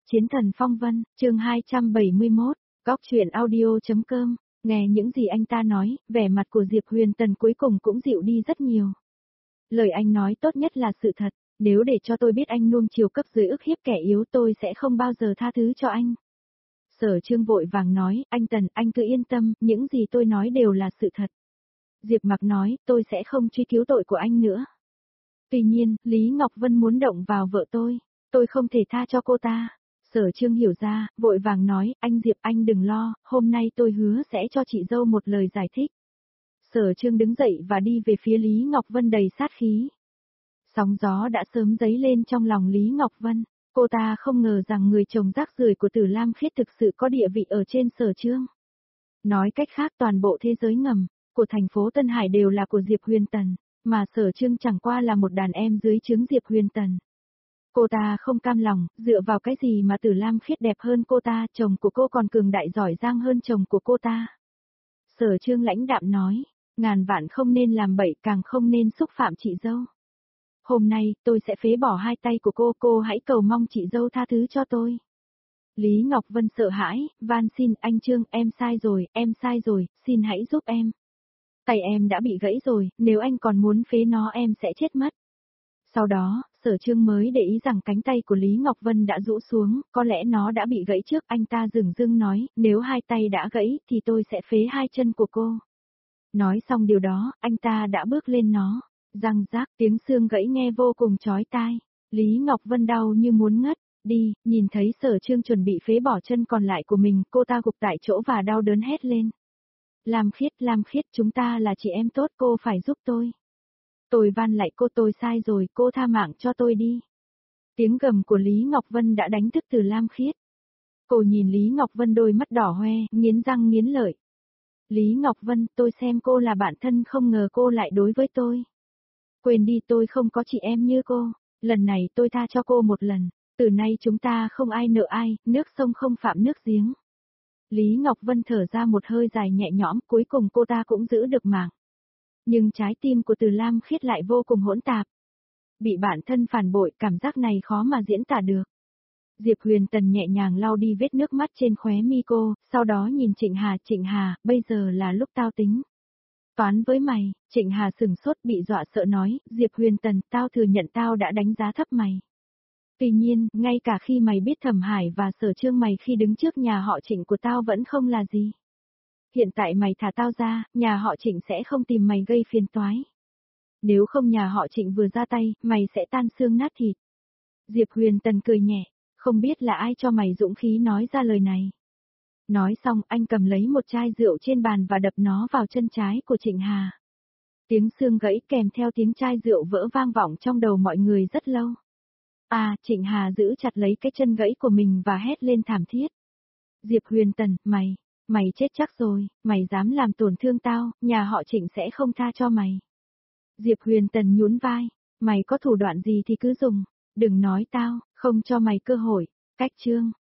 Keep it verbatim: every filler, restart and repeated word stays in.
Chiến thần phong vân, chương hai trăm bảy mươi mốt, góc truyện audio.com, nghe những gì anh ta nói, vẻ mặt của Diệp Huyền Tần cuối cùng cũng dịu đi rất nhiều. Lời anh nói tốt nhất là sự thật, nếu để cho tôi biết anh nuông chiều cấp dưới ức hiếp kẻ yếu tôi sẽ không bao giờ tha thứ cho anh. Sở Trương vội vàng nói, anh Tần, anh cứ yên tâm, những gì tôi nói đều là sự thật. Diệp Mặc nói, tôi sẽ không truy cứu tội của anh nữa. Tuy nhiên, Lý Ngọc Vân muốn động vào vợ tôi, tôi không thể tha cho cô ta. Sở Trương hiểu ra, vội vàng nói, anh Diệp anh đừng lo, hôm nay tôi hứa sẽ cho chị dâu một lời giải thích. Sở Trương đứng dậy và đi về phía Lý Ngọc Vân đầy sát khí. Sóng gió đã sớm dấy lên trong lòng Lý Ngọc Vân, cô ta không ngờ rằng người chồng rác rưởi của Tử Lam Khiết thực sự có địa vị ở trên Sở Trương. Nói cách khác toàn bộ thế giới ngầm, của thành phố Tân Hải đều là của Diệp Huyền Tần, mà Sở Trương chẳng qua là một đàn em dưới trướng Diệp Huyền Tần. Cô ta không cam lòng, dựa vào cái gì mà Tử Lam Khiết đẹp hơn cô ta, chồng của cô còn cường đại giỏi giang hơn chồng của cô ta. Sở Trương lãnh đạm nói, ngàn vạn không nên làm bậy, càng không nên xúc phạm chị dâu. Hôm nay, tôi sẽ phế bỏ hai tay của cô, cô hãy cầu mong chị dâu tha thứ cho tôi. Lý Ngọc Vân sợ hãi, van xin, anh Trương, em sai rồi, em sai rồi, xin hãy giúp em. Tay em đã bị gãy rồi, nếu anh còn muốn phế nó em sẽ chết mất. Sau đó, Sở Trương mới để ý rằng cánh tay của Lý Ngọc Vân đã rũ xuống, có lẽ nó đã bị gãy trước, anh ta dửng dưng nói, nếu hai tay đã gãy thì tôi sẽ phế hai chân của cô. Nói xong điều đó, anh ta đã bước lên nó, răng rác tiếng xương gãy nghe vô cùng chói tai. Lý Ngọc Vân đau như muốn ngất, đi, nhìn thấy Sở Trương chuẩn bị phế bỏ chân còn lại của mình, cô ta gục tại chỗ và đau đớn hét lên. Lam Khiết, Lam Khiết, chúng ta là chị em tốt, cô phải giúp tôi. Tôi van lại cô, tôi sai rồi, cô tha mạng cho tôi đi. Tiếng gầm của Lý Ngọc Vân đã đánh thức từ Lam Khiết. Cô nhìn Lý Ngọc Vân đôi mắt đỏ hoe, nghiến răng nghiến lợi. Lý Ngọc Vân, tôi xem cô là bạn thân không ngờ cô lại đối với tôi. Quên đi, tôi không có chị em như cô, lần này tôi tha cho cô một lần, từ nay chúng ta không ai nợ ai, nước sông không phạm nước giếng. Lý Ngọc Vân thở ra một hơi dài nhẹ nhõm, cuối cùng cô ta cũng giữ được mạng. Nhưng trái tim của Từ Lam Khiết lại vô cùng hỗn tạp. Bị bản thân phản bội, cảm giác này khó mà diễn tả được. Diệp Huyền Tần nhẹ nhàng lau đi vết nước mắt trên khóe mi cô, sau đó nhìn Trịnh Hà, Trịnh Hà, bây giờ là lúc tao tính. Toán với mày, Trịnh Hà sừng sốt bị dọa sợ nói, Diệp Huyền Tần, tao thừa nhận tao đã đánh giá thấp mày. Tuy nhiên, ngay cả khi mày biết Thẩm Hải và Sở Trương mày khi đứng trước nhà họ Trịnh của tao vẫn không là gì. Hiện tại mày thả tao ra, nhà họ Trịnh sẽ không tìm mày gây phiền toái. Nếu không nhà họ Trịnh vừa ra tay, mày sẽ tan xương nát thịt. Diệp Huyền Tần cười nhẹ, không biết là ai cho mày dũng khí nói ra lời này. Nói xong anh cầm lấy một chai rượu trên bàn và đập nó vào chân trái của Trịnh Hà. Tiếng xương gãy kèm theo tiếng chai rượu vỡ vang vọng trong đầu mọi người rất lâu. À, Trịnh Hà giữ chặt lấy cái chân gãy của mình và hét lên thảm thiết. Diệp Huyền Tần, mày, mày chết chắc rồi, mày dám làm tổn thương tao, nhà họ Trịnh sẽ không tha cho mày. Diệp Huyền Tần nhún vai, mày có thủ đoạn gì thì cứ dùng, đừng nói tao, không cho mày cơ hội, cách chương.